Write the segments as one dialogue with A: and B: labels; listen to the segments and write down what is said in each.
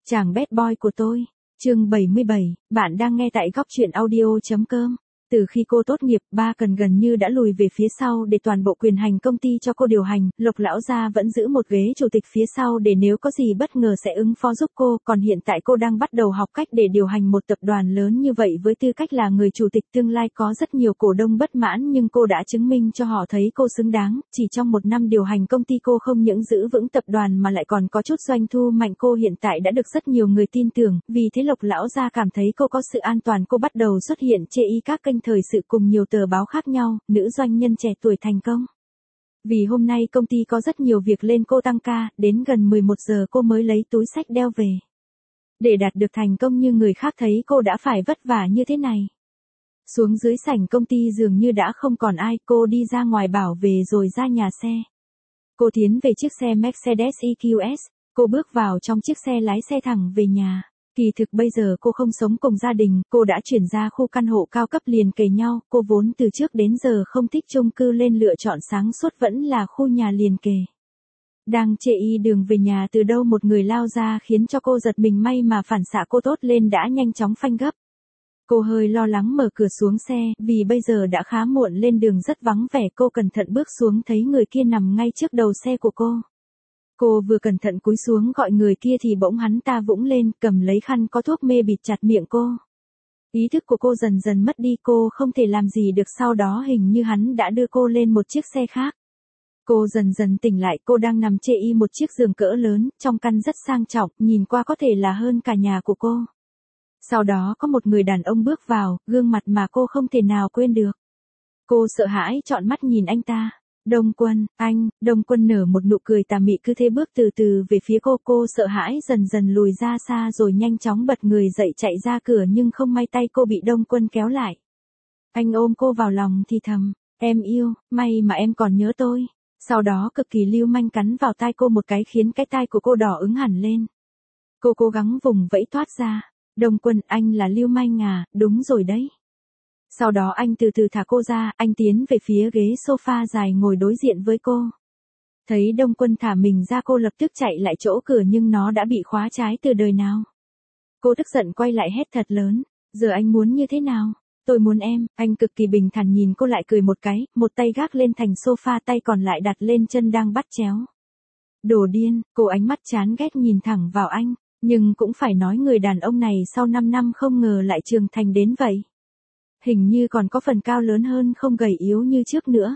A: Chàng bad boy của tôi. Chương 77, bạn đang nghe tại góc truyện audio.com. Từ khi cô tốt nghiệp, ba Cần gần như đã lùi về phía sau để toàn bộ quyền hành công ty cho cô điều hành, Lộc lão gia vẫn giữ một ghế chủ tịch phía sau để nếu có gì bất ngờ sẽ ứng phó giúp cô, còn hiện tại cô đang bắt đầu học cách để điều hành một tập đoàn lớn như vậy với tư cách là người chủ tịch tương lai có rất nhiều cổ đông bất mãn nhưng cô đã chứng minh cho họ thấy cô xứng đáng, chỉ trong một năm điều hành công ty cô không những giữ vững tập đoàn mà lại còn có chút doanh thu mạnh cô hiện tại đã được rất nhiều người tin tưởng, vì thế Lộc lão gia cảm thấy cô có sự an toàn cô bắt đầu xuất hiện chê ý các kênh thời sự cùng nhiều tờ báo khác nhau, nữ doanh nhân trẻ tuổi thành công. Vì hôm nay công ty có rất nhiều việc lên cô tăng ca, đến gần 11 giờ cô mới lấy túi xách đeo về. Để đạt được thành công như người khác thấy cô đã phải vất vả như thế này. Xuống dưới sảnh công ty dường như đã không còn ai, cô đi ra ngoài bảo về rồi ra nhà xe. Cô tiến về chiếc xe Mercedes EQS, cô bước vào trong chiếc xe lái xe thẳng về nhà. Kỳ thực bây giờ cô không sống cùng gia đình, cô đã chuyển ra khu căn hộ cao cấp liền kề nhau, cô vốn từ trước đến giờ không thích chung cư nên lựa chọn sáng suốt vẫn là khu nhà liền kề. Đang chê y đường về nhà từ đâu một người lao ra khiến cho cô giật mình may mà phản xạ cô tốt lên đã nhanh chóng phanh gấp. Cô hơi lo lắng mở cửa xuống xe, vì bây giờ đã khá muộn lên đường rất vắng vẻ cô cẩn thận bước xuống thấy người kia nằm ngay trước đầu xe của cô. Cô vừa cẩn thận cúi xuống gọi người kia thì bỗng hắn ta vũng lên, cầm lấy khăn có thuốc mê bịt chặt miệng cô. Ý thức của cô dần dần mất đi cô không thể làm gì được sau đó hình như hắn đã đưa cô lên một chiếc xe khác. Cô dần dần tỉnh lại cô đang nằm chê y một chiếc giường cỡ lớn, trong căn rất sang trọng, nhìn qua có thể là hơn cả nhà của cô. Sau đó có một người đàn ông bước vào, gương mặt mà cô không thể nào quên được. Cô sợ hãi trọn mắt nhìn anh ta. Đông Quân, anh, Đông Quân nở một nụ cười tà mị cứ thế bước từ từ về phía cô sợ hãi dần dần lùi ra xa rồi nhanh chóng bật người dậy chạy ra cửa nhưng không may tay cô bị Đông Quân kéo lại. Anh ôm cô vào lòng thì thầm, em yêu, may mà em còn nhớ tôi. Sau đó cực kỳ lưu manh cắn vào tai cô một cái khiến cái tai của cô đỏ ứng hẳn lên. Cô cố gắng vùng vẫy thoát ra, Đông Quân anh là lưu manh à, đúng rồi đấy. Sau đó anh từ từ thả cô ra, anh tiến về phía ghế sofa dài ngồi đối diện với cô. Thấy Đông Quân thả mình ra cô lập tức chạy lại chỗ cửa nhưng nó đã bị khóa trái từ đời nào. Cô tức giận quay lại hét thật lớn, giờ anh muốn như thế nào? Tôi muốn em, anh cực kỳ bình thản nhìn cô lại cười một cái, một tay gác lên thành sofa tay còn lại đặt lên chân đang bắt chéo. Đồ điên, cô ánh mắt chán ghét nhìn thẳng vào anh, nhưng cũng phải nói người đàn ông này sau 5 năm không ngờ lại trưởng thành đến vậy. Hình như còn có phần cao lớn hơn không gầy yếu như trước nữa.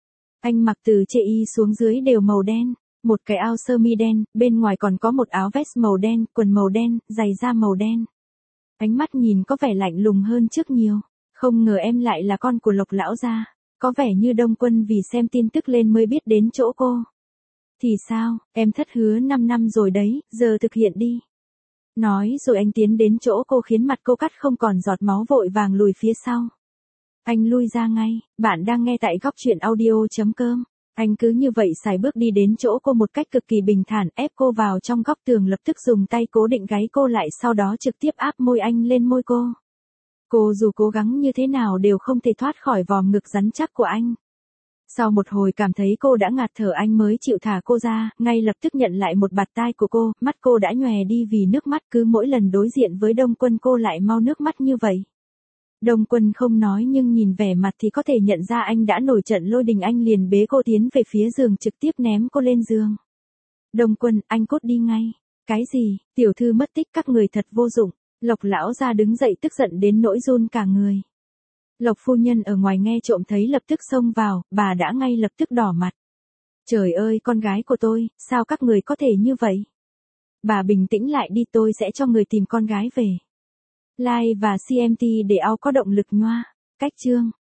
A: Anh mặc từ chê y xuống dưới đều màu đen, một cái áo sơ mi đen, bên ngoài còn có một áo vest màu đen, quần màu đen, giày da màu đen. Ánh mắt nhìn có vẻ lạnh lùng hơn trước nhiều, không ngờ em lại là con của Lộc lão gia, có vẻ như Đông Quân vì xem tin tức lên mới biết đến chỗ cô. Thì sao, em thất hứa 5 năm rồi đấy, giờ thực hiện đi. Nói rồi anh tiến đến chỗ cô khiến mặt cô cắt không còn giọt máu vội vàng lùi phía sau. Anh lui ra ngay, bạn đang nghe tại góc truyện audio.com. Anh cứ như vậy sải bước đi đến chỗ cô một cách cực kỳ bình thản ép cô vào trong góc tường lập tức dùng tay cố định gáy cô lại sau đó trực tiếp áp môi anh lên môi cô. Cô dù cố gắng như thế nào đều không thể thoát khỏi vòm ngực rắn chắc của anh. Sau một hồi cảm thấy cô đã ngạt thở anh mới chịu thả cô ra, ngay lập tức nhận lại một bạt tai của cô, mắt cô đã nhòe đi vì nước mắt cứ mỗi lần đối diện với Đông Quân cô lại mau nước mắt như vậy. Đông Quân không nói nhưng nhìn vẻ mặt thì có thể nhận ra anh đã nổi trận lôi đình anh liền bế cô tiến về phía giường trực tiếp ném cô lên giường. Đông Quân, anh cút đi ngay. Cái gì, tiểu thư mất tích các người thật vô dụng, Lộc lão gia đứng dậy tức giận đến nỗi run cả người. Lộc phu nhân ở ngoài nghe trộm thấy lập tức xông vào, bà đã ngay lập tức đỏ mặt. Trời ơi con gái của tôi, sao các người có thể như vậy? Bà bình tĩnh lại đi tôi sẽ cho người tìm con gái về. Like và CMT để ao có động lực nhoa. Cách chương.